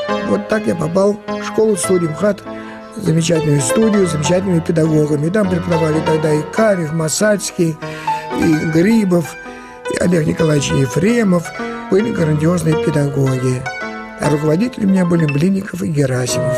Вот так я попал в школу-студию МХАТ, замечательную студию, с замечательными педагогами. Там преподавали тогда и Карев, Масальский, и Грибов, и Олег Николаевич Ефремов. Были грандиозные педагоги. А руководители у меня были Блинников и Герасимов.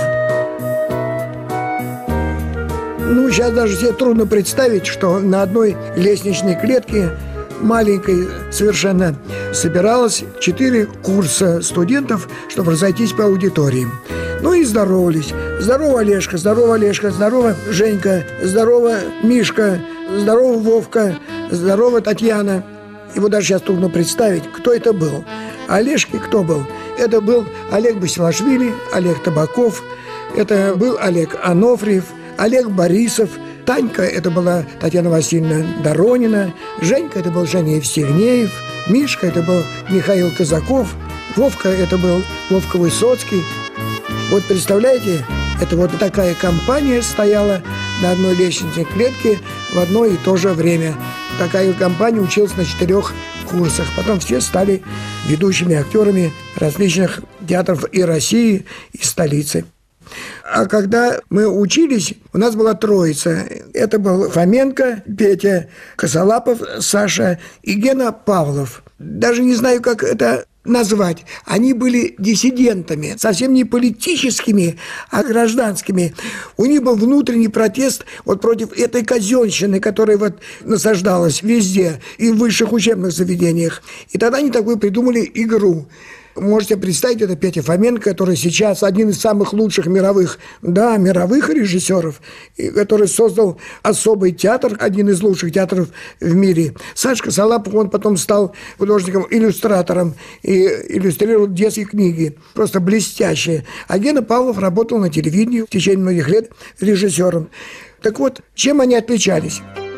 Сейчас даже себе трудно представить, что на одной лестничной клетке маленькой совершенно собиралось 4 курса студентов, чтобы разойтись по аудиториям. И здоровались. Здорово, Олежка, здорово, Олежка, здорово, Женька, здорово, Мишка, здорово, Вовка, здорово, Татьяна. И вот даже сейчас трудно представить, кто это был. А Олежки кто был? Это был Олег Басилашвили, Олег Табаков, это был Олег Анофриев, Олег Борисов, Танька – это была Татьяна Васильевна Доронина, Женька – это был Женя Евстигнеев, Мишка – это был Михаил Казаков, Вовка – это был Вовка Высоцкий. Вот представляете, это вот такая компания стояла на одной лестничной клетке в одно и то же время. Такая компания училась на 4 курсах. Потом все стали ведущими актерами различных театров и России, и столицы. А когда мы учились, у нас была троица. Это был Фоменко, Петя Косолапов, Саша и Гена Павлов. Даже не знаю, как это назвать. Они были диссидентами, совсем не политическими, а гражданскими. У них был внутренний протест против этой казенщины, которая насаждалась везде и в высших учебных заведениях. И тогда они такую придумали игру. Можете представить, это Петя Фоменко, который сейчас один из самых лучших мировых режиссеров, который создал особый театр, один из лучших театров в мире. Сашка Косолапов, он потом стал художником-иллюстратором и иллюстрировал детские книги, просто блестящие. А Гена Павлов работал на телевидении в течение многих лет режиссером. Так вот, чем они отличались?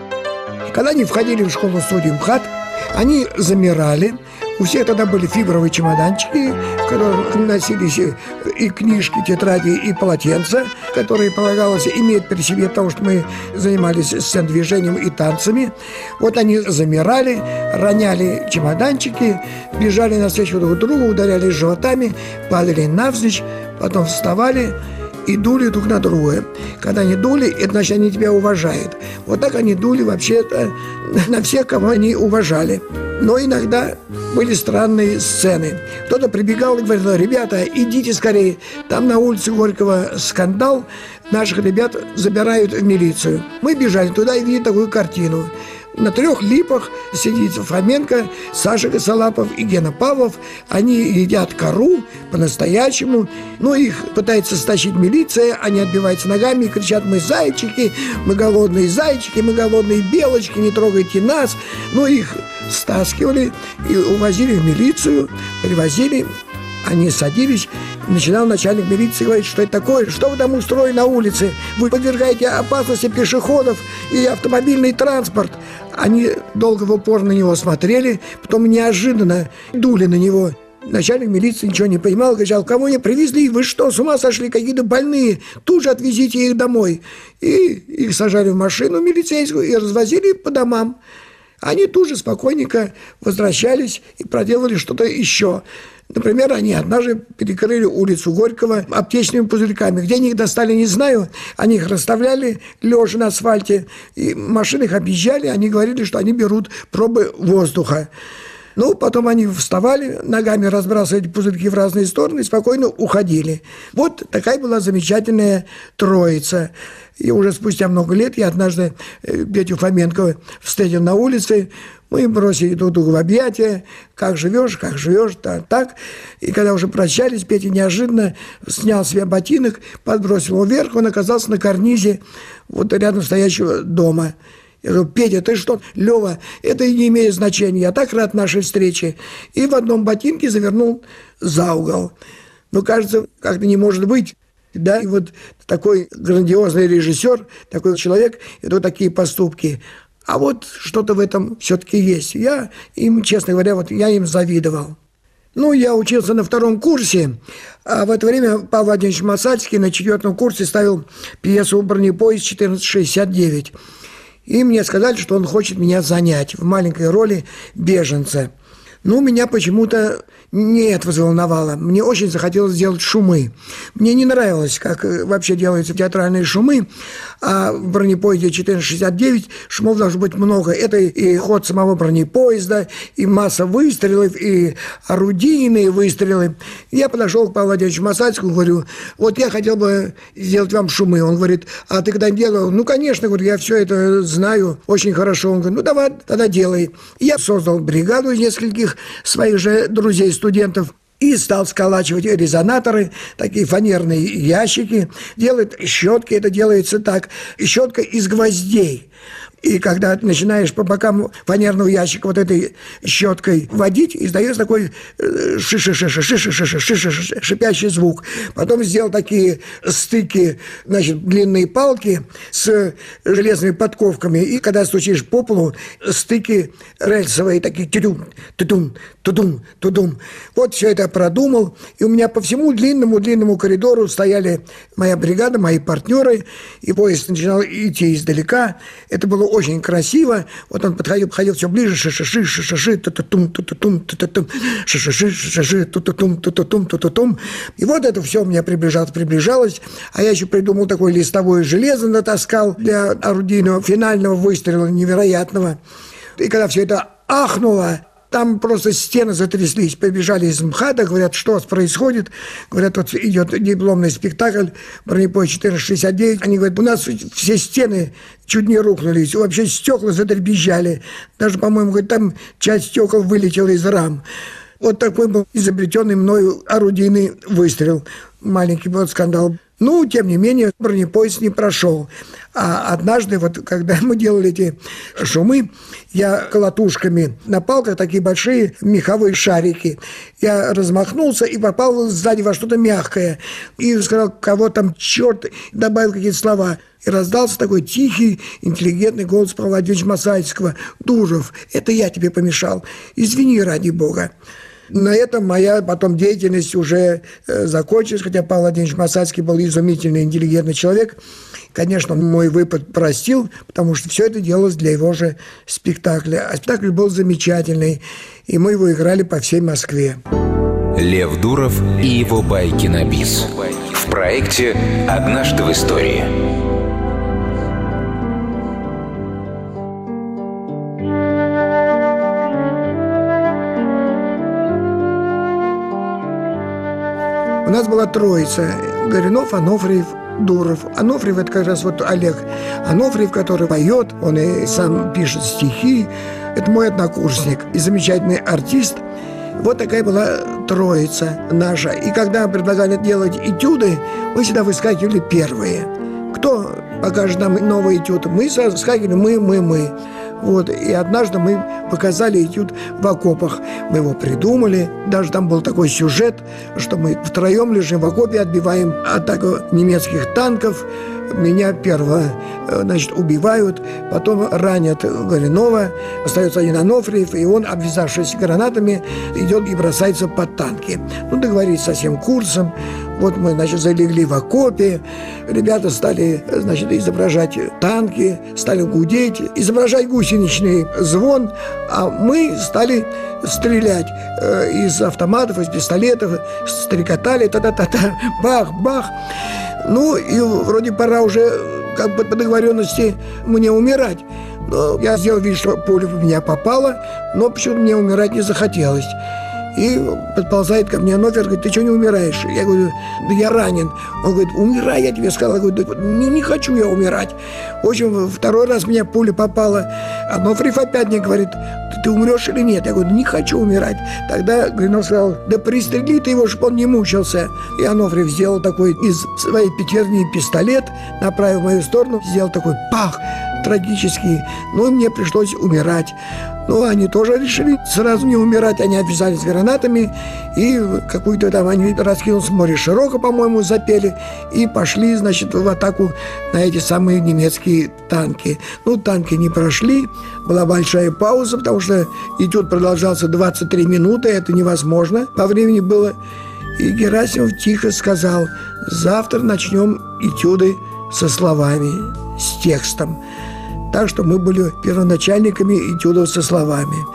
Когда они входили в школу-студию МХАТ, они замирали. У всех тогда были фибровые чемоданчики, в которых носились и книжки, тетради, и полотенца, которые полагалось иметь при себе, потому что мы занимались сцен-движением и танцами. Вот они замирали, роняли чемоданчики, бежали навстречу друг другу, ударялись животами, падали навзничь, потом вставали и дули друг на друга. Когда они дули, это значит, они тебя уважают. Вот так они дули вообще-то на всех, кого они уважали. Но иногда были странные сцены. Кто-то прибегал и говорил: ребята, идите скорее, там на улице Горького скандал, наших ребят забирают в милицию. Мы бежали туда и видели такую картину. На 3 липах сидит Фоменко, Саша Косолапов и Гена Павлов. Они едят кору по-настоящему. Их пытается стащить милиция. Они отбиваются ногами и кричат: мы зайчики, мы голодные зайчики, мы голодные белочки, не трогайте нас. Их стаскивали и увозили в милицию, привозили. Они садились, начинал начальник милиции говорить: что это такое, что вы там устроили на улице, вы подвергаете опасности пешеходов и автомобильный транспорт. Они долго в упор на него смотрели, потом неожиданно дули на него. Начальник милиции ничего не понимал, кричал: кого мне привезли, вы что, с ума сошли, какие-то больные, тут же отвезите их домой. И их сажали в машину милицейскую и развозили по домам. Они тут же спокойненько возвращались и проделали что-то еще. Например, они однажды перекрыли улицу Горького аптечными пузырьками. Где они их достали, не знаю. Они их расставляли лежа на асфальте, и машины их объезжали. Они говорили, что они берут пробы воздуха. Потом они вставали, ногами разбрасывали пузырьки в разные стороны и спокойно уходили. Вот такая была замечательная троица. И уже спустя много лет я однажды Петю Фоменко встретил на улице. Мы бросили друг другу в объятия. Как живешь, так. И когда уже прощались, Петя неожиданно снял с себя ботинок, подбросил его вверх. Он оказался на карнизе рядом стоящего дома. Я говорю: Петя, ты что? Лёва, это и не имеет значения. Я так рад нашей встрече. И в одном ботинке завернул за угол. Кажется, как-то не может быть. Да, и такой грандиозный режиссер, такой человек, это такие поступки. А что-то в этом все-таки есть. Я им, честно говоря, я им завидовал. Я учился на 2 курсе, а в это время Павел Владимирович Масальский на 4 курсе ставил пьесу «Бронепоезд 1469». И мне сказали, что он хочет меня занять в маленькой роли беженца. Ну, меня почему-то не это взволновало. Мне очень захотелось сделать шумы. Мне не нравилось, как вообще делаются театральные шумы, а в бронепоезде 1469 шумов должно быть много. Это и ход самого бронепоезда, и масса выстрелов, и орудийные выстрелы. Я подошел к Павлу Владимировичу Масальскому, говорю, вот я хотел бы сделать вам шумы. Он говорит, а ты когда делал? Ну, конечно, говорю, я все это знаю очень хорошо. Он говорит, ну, давай, тогда делай. Я создал бригаду из нескольких своих же друзей-студентов и стал сколачивать резонаторы, такие фанерные ящики, делает щетки, это делается так, щетка из гвоздей. И когда начинаешь по бокам фанерного ящика вот этой щеткой водить, издается такой шипящий звук. Потом сделал такие стыки, значит, длинные палки с железными подковками. И когда стучишь по полу, стыки рельсовые, такие тудум, тудум, тудум, тудум. Вот все это продумал. И у меня по всему длинному коридору стояли моя бригада, мои партнеры. И поезд начинал идти издалека. Это было очень красиво. Вот он подходил все ближе, шиши, ту-ту-тум, ту-ту-тум, ту-ту-тум, шиши, ту-ту-тум, ту-ту-тум, ту-ту-тум. И вот это все у меня приближалось. А я еще придумал такое листовое железо, натаскал для орудийного финального выстрела невероятного. И когда все это ахнуло, там просто стены затряслись, побежали из МХАТа, говорят, что происходит. Говорят, вот идет дипломный спектакль «Бронепоезд 1469». Они говорят, у нас все стены чуть не рухнулись, вообще стекла задребезжали. Даже, по-моему, говорят, там часть стекол вылетела из рам. Вот такой был изобретенный мною орудийный выстрел. Маленький был скандал. Ну, тем не менее, бронепоезд не прошел. А однажды, вот когда мы делали эти шумы, я колотушками на палках, такие большие меховые шарики, я размахнулся и попал сзади во что-то мягкое. И сказал, кого там черт, добавил какие-то слова. И раздался такой тихий, интеллигентный голос Павла Владимировича Масальского. «Дуров, это я тебе помешал. Извини, ради бога». На этом моя потом деятельность уже закончилась, хотя Павел Владимирович Масальский был изумительный, интеллигентный человек. Конечно, мой выпад простил, потому что все это делалось для его же спектакля. А спектакль был замечательный, и мы его играли по всей Москве. Лев Дуров и его байки на бис. В проекте «Однажды в истории». У нас была троица – Горюнов, Анофриев, Дуров. Анофриев – это как раз вот Олег Анофриев, который поет, он и сам пишет стихи. Это мой однокурсник и замечательный артист. Вот такая была троица наша. И когда предлагали делать этюды, мы всегда выскакивали первые. Кто покажет нам новый этюд? Мы выскакивали, мы. Вот. И однажды мы показали этюд в окопах. Мы его придумали. Даже там был такой сюжет, что мы втроем лежим в окопе, отбиваем атаку немецких танков. Меня первого, значит, убивают, потом ранят Горюнова, остается один Анофриев, и он, обвязавшись гранатами, идет и бросается под танки. Ну, договорились со всем курсом. Вот мы, значит, залегли в окопе, ребята стали, значит, изображать танки, стали гудеть, изображать гусеничный звон, а мы стали стрелять из автоматов, из пистолетов, стрекотали, та-та-та-та, бах-бах. Ну, и вроде пора уже, как бы по договоренности, мне умирать. Но я сделал вид, что пуля в меня попала, но почему-то мне умирать не захотелось. И подползает ко мне Анофриев, говорит, ты что не умираешь? Я говорю, да я ранен. Он говорит, умирай, я тебе сказал. Я говорю, да не хочу я умирать. В общем, второй раз меня пуля попала. Анофриев опять мне говорит, ты умрешь или нет? Я говорю, не хочу умирать. Тогда Горюнов сказал, да пристрели ты его, чтобы он не мучился. И Анофриев сделал такой из своей пятерни пистолет, направил в мою сторону, сделал такой пах трагический. Ну, и мне пришлось умирать. Ну, они тоже решили сразу не умирать. Они обвязались гранатами, и какую-то там они раскинулись в море широко, по-моему, запели, и пошли, значит, в атаку на эти самые немецкие танки. Ну, танки не прошли, была большая пауза, потому что этюд продолжался 23 минуты, это невозможно по времени было. И Герасимов тихо сказал, завтра начнем этюды со словами, с текстом. Так что мы были первоначальниками этюдов со словами.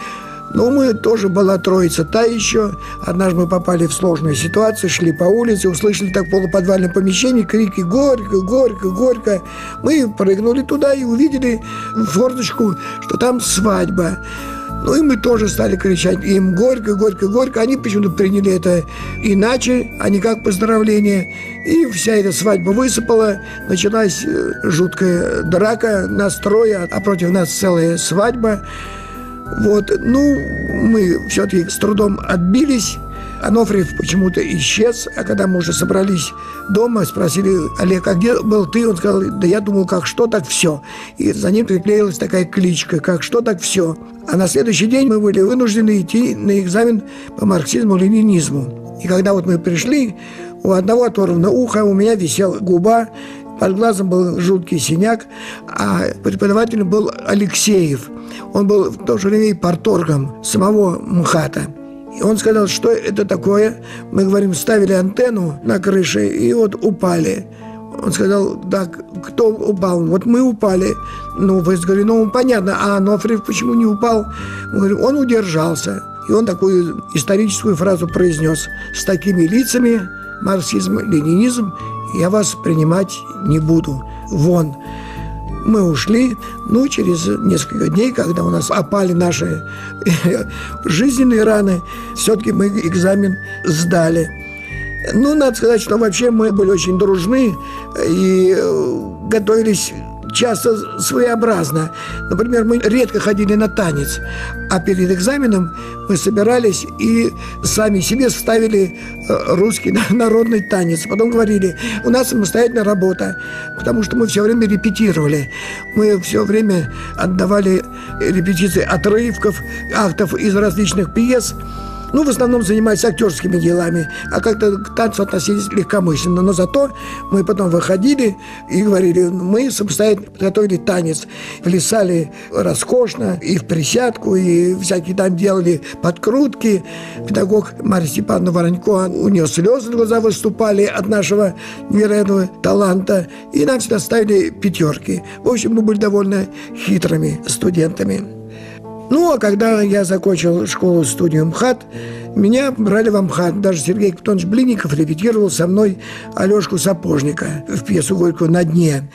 Но мы тоже была троица та еще. Однажды мы попали в сложную ситуацию, шли по улице, услышали так в полуподвальном помещении крики «Горько, горько, горько». Мы прыгнули туда и увидели в форточку, что там свадьба. Ну и мы тоже стали кричать им «Горько, горько, горько». Они почему-то приняли это иначе, а не как поздравление. И вся эта свадьба высыпала. Началась жуткая драка, нас трое, а против нас целая свадьба. Вот, ну, мы все-таки с трудом отбились. Анофриев почему-то исчез. А когда мы уже собрались дома, спросили: Олег, а где был ты? Он сказал: да я думал, как что, так все. И за ним приклеилась такая кличка: как что, так все. А на следующий день мы были вынуждены идти на экзамен по марксизму-ленинизму. И когда вот мы пришли, у одного оторвано ухо, у меня висела губа, под глазом был жуткий синяк, а преподавателем был Алексеев. Он был в то же время и парторгом самого МХАТа. И он сказал, что это такое. Мы говорим, ставили антенну на крыше и вот упали. Он сказал: так, кто упал? Вот мы упали. Ну, вы говорите, ну, понятно, а Анофриев почему не упал? Мы говорим, он удержался. И он такую историческую фразу произнес: с такими лицами марксизм, ленинизм я вас принимать не буду. Вон. Мы ушли, ну, через несколько дней, когда у нас опали наши жизненные раны, все-таки мы экзамен сдали. Ну, надо сказать, что вообще мы были очень дружны и готовились часто своеобразно. Например, мы редко ходили на танец, а перед экзаменом мы собирались и сами себе ставили русский народный танец. Потом говорили, у нас самостоятельная работа, потому что мы все время репетировали. Мы все время отдавали репетиции отрывков, актов из различных пьес. Ну, в основном занимались актерскими делами, а как-то к танцу относились легкомысленно. Но зато мы потом выходили и говорили, мы самостоятельно подготовили танец. Плясали роскошно и в присядку, и всякие там делали подкрутки. Педагог Марья Степановна Воронько, у нее слезы в глаза выступали от нашего невероятного таланта. И нам всегда ставили пятерки. В общем, мы были довольно хитрыми студентами. Ну, а когда я закончил школу-студию МХАТ, меня брали в МХАТ. Даже Сергей Капитонович Блинников репетировал со мной Алешку Сапожника в пьесу «Горькую на дне».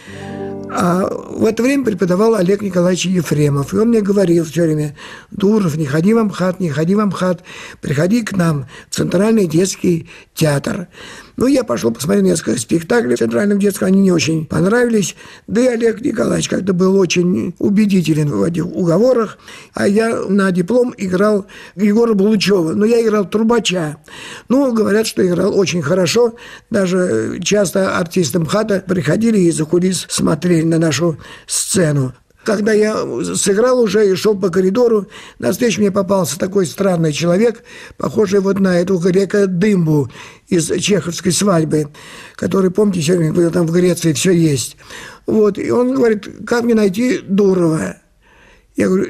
А в это время преподавал Олег Николаевич Ефремов. И он мне говорил все время: Дуров, не ходи в МХАТ, не ходи в МХАТ, приходи к нам в Центральный детский театр. Ну, я пошел посмотреть несколько спектаклей в Центральном детском, они не очень понравились. Да и Олег Николаевич как-то был очень убедителен в этих уговорах. А я на диплом играл Егора Булычева, но я играл трубача. Ну, говорят, что играл очень хорошо. Даже часто артисты МХАТа приходили и за кулис смотрели на нашу сцену. Когда я сыграл уже и шел по коридору, навстречу мне попался такой странный человек, похожий вот на эту грека Дымбу из чеховской «Свадьбы», который, помните, сегодня говорил, там в Греции все есть. Вот, и он говорит: как мне найти Дурова? Я говорю: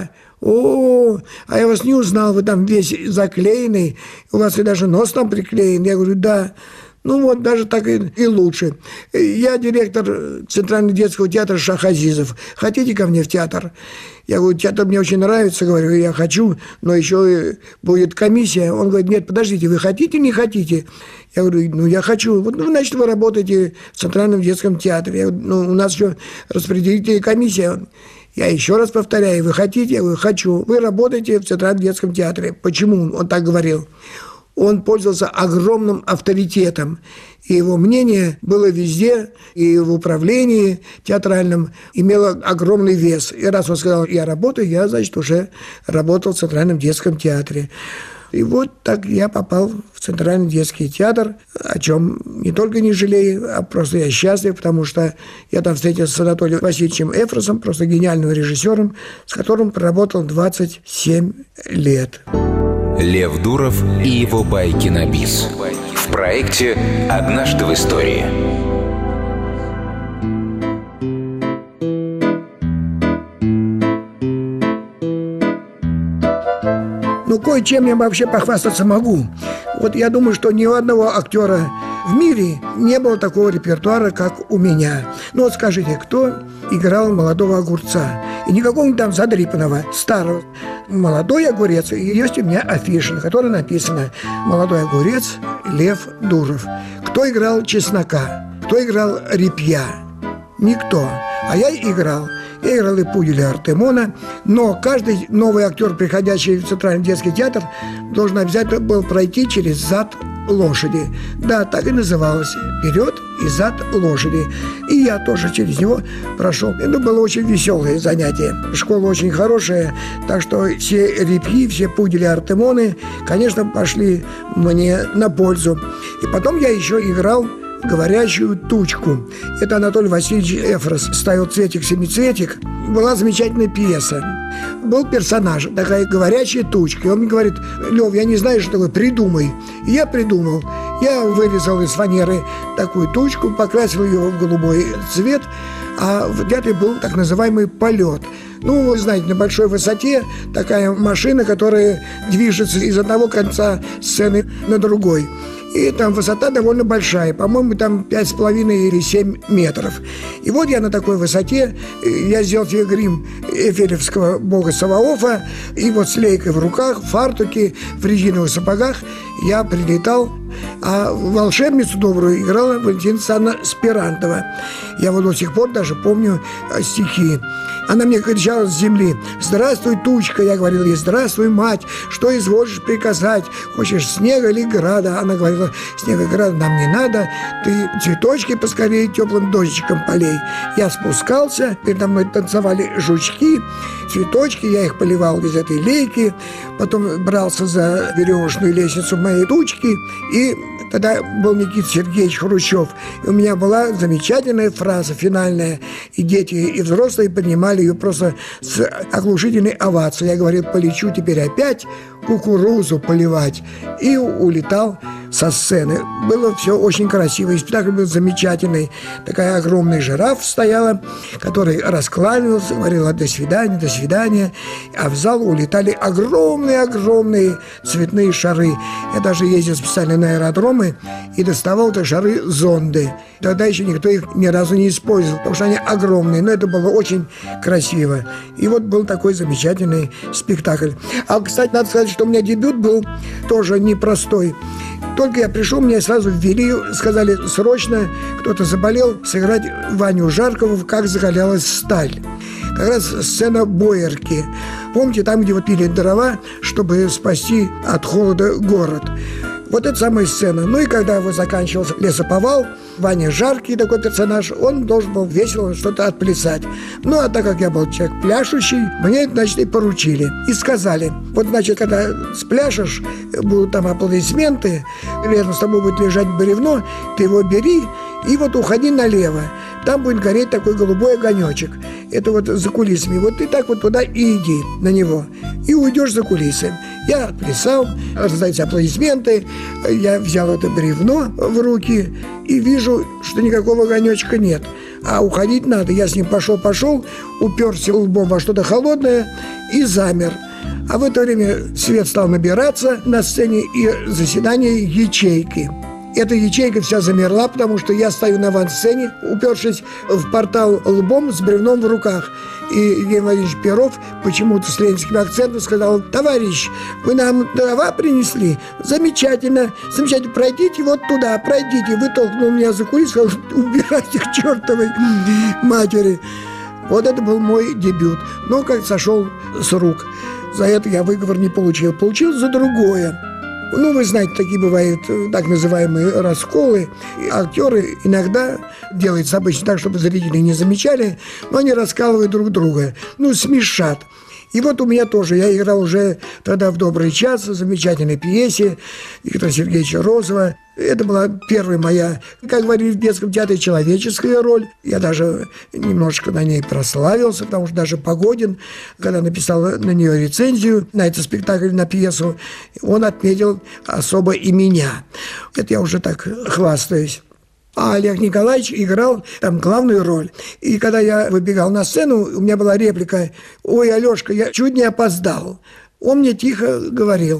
а я вас не узнал, вы там весь заклеенный, у вас и даже нос там приклеен. Я говорю: да. Ну вот, даже так и лучше. Я директор Центрального детского театра Шах Азизов. Хотите ко мне в театр? Я говорю: театр мне очень нравится. Говорю: я хочу, но еще будет комиссия. Он говорит: нет, подождите, вы хотите, не хотите? Я говорю: ну, я хочу. Вот, ну, значит, вы работаете в Центральном детском театре. Я говорю: ну, у нас еще распределительная комиссия. Я еще раз повторяю: вы хотите? Я говорю: хочу. Вы работаете в Центральном детском театре. Почему он так говорил? Он пользовался огромным авторитетом, и его мнение было везде, и в управлении театральном имело огромный вес. И раз он сказал: я работаю, я, значит, уже работал в Центральном детском театре. И вот так я попал в Центральный детский театр, о чем не только не жалею, а просто я счастлив, потому что я там встретился с Анатолием Васильевичем Эфросом, просто гениальным режиссером, с которым проработал 27 лет. Лев Дуров и его байки на бис. В проекте «Однажды в истории». Ну, кое-чем я вообще похвастаться могу. Вот я думаю, что ни у одного актера в мире не было такого репертуара, как у меня. Ну вот скажите, кто играл молодого огурца? И не какого-нибудь там задрипанного, старого. «Молодой огурец». И есть у меня афиша, на которой написано «Молодой огурец, Лев Дуров». Кто играл Чеснока? Кто играл Репья? Никто. А я играл. Я играл и Пуделя, и Артемона. Но каждый новый актер, приходящий в Центральный детский театр, должен обязательно был пройти через зад лошади. Да, так и называлось. Вперед и зад лошади. И я тоже через него прошел. Это было очень веселое занятие. Школа очень хорошая, так что все Репьи, все Пудели, Артемоны, конечно, пошли мне на пользу. И потом я еще играл «Говорящую тучку». Это Анатолий Васильевич Эфрос ставил «Цветик-семицветик». Была замечательная пьеса. Был персонаж, такая говорящая тучка. И он мне говорит: «Лев, я не знаю, что такое, придумай». И я придумал. Я вырезал из фанеры такую тучку, покрасил ее в голубой цвет, а в театре был так называемый полет. Ну, вы знаете, на большой высоте такая машина, которая движется из одного конца сцены на другой. И там высота довольно большая, по-моему, там 5,5 или 7 метров. И вот я на такой высоте, я сделал себе грим эфелевского бога Саваофа, и вот с лейкой в руках, в фартуке, в резиновых сапогах я прилетал, а волшебницу добрую играла Валентина Александровна Спирантова. Я вот до сих пор даже помню стихи. Она мне кричала с земли: «Здравствуй, тучка!» Я говорил ей: «Здравствуй, мать! Что изволишь приказать? Хочешь снега или града?» Она говорила: «Снега и града нам не надо, ты цветочки поскорее теплым дождичком полей». Я спускался, передо мной танцевали жучки, цветочки, я их поливал из этой лейки, потом брался за веревочную лестницу моей тучки, и тогда был Никита Сергеевич Хрущев, и у меня была замечательная фраза финальная, и дети, и взрослые поднимали ее просто с оглушительной овацией. Я говорил: «Полечу теперь опять кукурузу поливать», и улетал со сцены. Было все очень красиво, и спектакль был замечательный. Такая огромная жирафа стояла, которая раскланивался, говорила: «До свидания, до свидания», а в зал улетали огромные цветные шары. Я даже ездил специально на аэродромы и доставал эти шары зонды. Тогда еще никто их ни разу не использовал, потому что они огромные, но это было очень красиво. И вот был такой замечательный спектакль. А, кстати, надо сказать, что у меня дебют был тоже непростой. Только я пришел, меня сразу ввели, сказали: срочно, кто-то заболел, сыграть Ваню Жаркова «Как закалялась сталь». Как раз сцена Боярки. Помните, там, где вот пили дрова, чтобы спасти от холода город. Вот эта самая сцена. Ну и когда вот заканчивался лесоповал, Ваня Жаркий, такой персонаж, он должен был весело что-то отплясать. Ну, а так как я был человек пляшущий, мне это, значит, и поручили. И сказали: вот, значит, когда спляшешь, будут там аплодисменты, рядом с тобой будет лежать бревно, ты его бери и вот уходи налево. Там будет гореть такой голубой огонечек. Это вот за кулисами. Вот ты так вот туда и иди на него. И уйдешь за кулисы. Я отплясал, раздаются аплодисменты. Я взял это бревно в руки и вижу, что никакого огонечка нет. А уходить надо. Я с ним пошел, уперся лбом во что-то холодное и замер. А в это время свет стал набираться на сцене, и заседание ячейки. Эта ячейка вся замерла, потому что я стою на авансцене, упершись в портал лбом с бревном в руках. И Евгений Владимирович Перов почему-то с ленинским акцентом сказал: «Товарищ, вы нам дрова принесли? Замечательно, замечательно, пройдите вот туда, пройдите». Вытолкнул меня за кулис, сказал: «Убирайте к чертовой матери». Вот это был мой дебют. Но как сошел с рук. За это я выговор не получил. Получил за другое. Ну, вы знаете, такие бывают так называемые расколы. Актеры иногда делаются обычно так, чтобы зрители не замечали, но они раскалывают друг друга, ну, смешат. И вот у меня тоже, я играл уже тогда в «Добрый час», в замечательной пьесе Виктора Сергеевича Розова. Это была первая моя, как говорили в детском театре, человеческая роль. Я даже немножко на ней прославился, потому что даже Погодин, когда написал на нее рецензию, на этот спектакль, на пьесу, он отметил особо и меня. Это я уже так хвастаюсь. А Олег Николаевич играл там главную роль. И когда я выбегал на сцену, у меня была реплика: «Ой, Алешка, я чуть не опоздал». Он мне тихо говорил: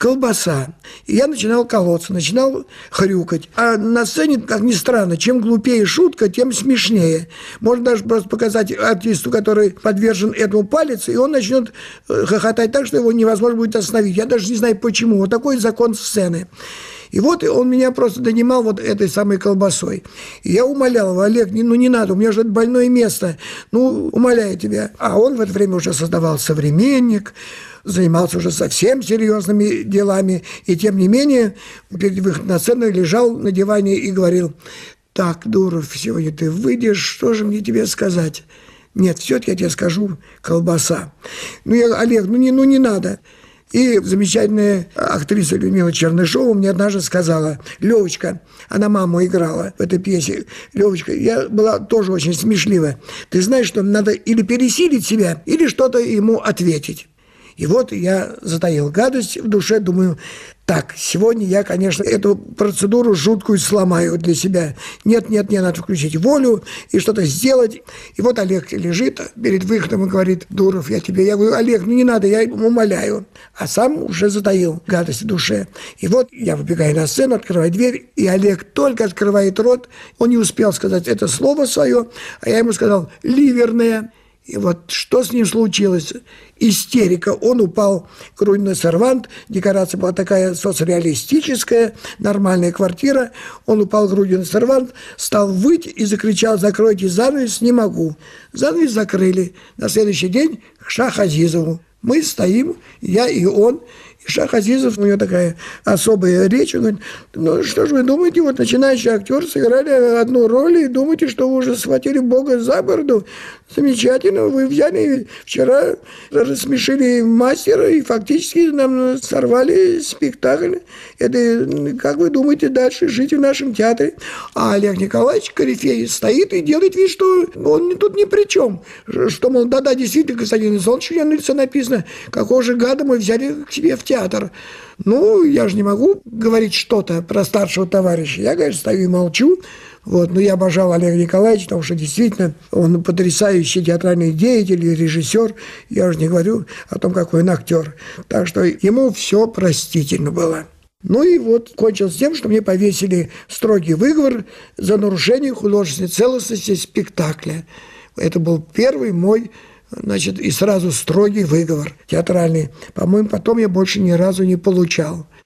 колбаса. И я начинал колоться, начинал хрюкать. А на сцене, как ни странно, чем глупее шутка, тем смешнее. Можно даже просто показать артисту, который подвержен этому, палец, и он начнет хохотать так, что его невозможно будет остановить. Я даже не знаю почему. Вот такой закон сцены. И вот он меня просто донимал вот этой самой колбасой. И я умолял его: Олег, не надо, у меня же это больное место. Умоляю тебя. А он в это время уже создавал «Современник», занимался уже совсем серьезными делами. И тем не менее, перед выходом на сцену лежал на диване и говорил: так, Дуров, сегодня ты выйдешь, что же мне тебе сказать? Нет, все-таки я тебе скажу: колбаса. Олег, не надо. И замечательная актриса Людмила Чернышова мне однажды сказала: Левочка, она маму играла в этой пьесе, Левочка, я была тоже очень смешливая. Ты знаешь, что надо или пересилить себя, или что-то ему ответить. И вот я затаил гадость в душе, думаю: так, сегодня я, конечно, эту процедуру жуткую сломаю для себя. Нет, надо включить волю и что-то сделать. И вот Олег лежит перед выходом и говорит: Дуров, я говорю: Олег, не надо, я умоляю. А сам уже затаил гадость в душе. И вот я выбегаю на сцену, открываю дверь, и Олег только открывает рот, он не успел сказать это слово свое, а я ему сказал: ливерное. И вот что с ним случилось? Истерика. Он упал грудью на сервант. Декорация была такая соцреалистическая, нормальная квартира. Он упал грудью на сервант, стал выть и закричал: закройте занавес, не могу. Занавес закрыли. На следующий день к Шах Азизову. Мы стоим, я и он. И Шах Азизов, у него такая особая речь, он говорит: что же вы думаете, вот начинающий актер, сыграли одну роль и думаете, что вы уже схватили Бога за бороду? Замечательно, вы взяли вчера, рассмешили мастера и фактически нам сорвали спектакль. Это, как вы думаете, дальше жить в нашем театре? А Олег Николаевич, корифей, стоит и делает вид, что он тут ни при чем. Что, мол, да, действительно, Константин Исаевич, у меня на лице написано: какого же гада мы взяли к себе в театр. Я же не могу говорить что-то про старшего товарища. Я, конечно, стою и молчу. Но я обожал Олега Николаевича, потому что действительно он потрясающий театральный деятель и режиссер. Я уже не говорю о том, какой он актер. Так что ему все простительно было. И вот кончилось тем, что мне повесили строгий выговор за нарушение художественной целостности спектакля. Это был первый мой, и сразу строгий выговор театральный. По-моему, потом я больше ни разу не получал.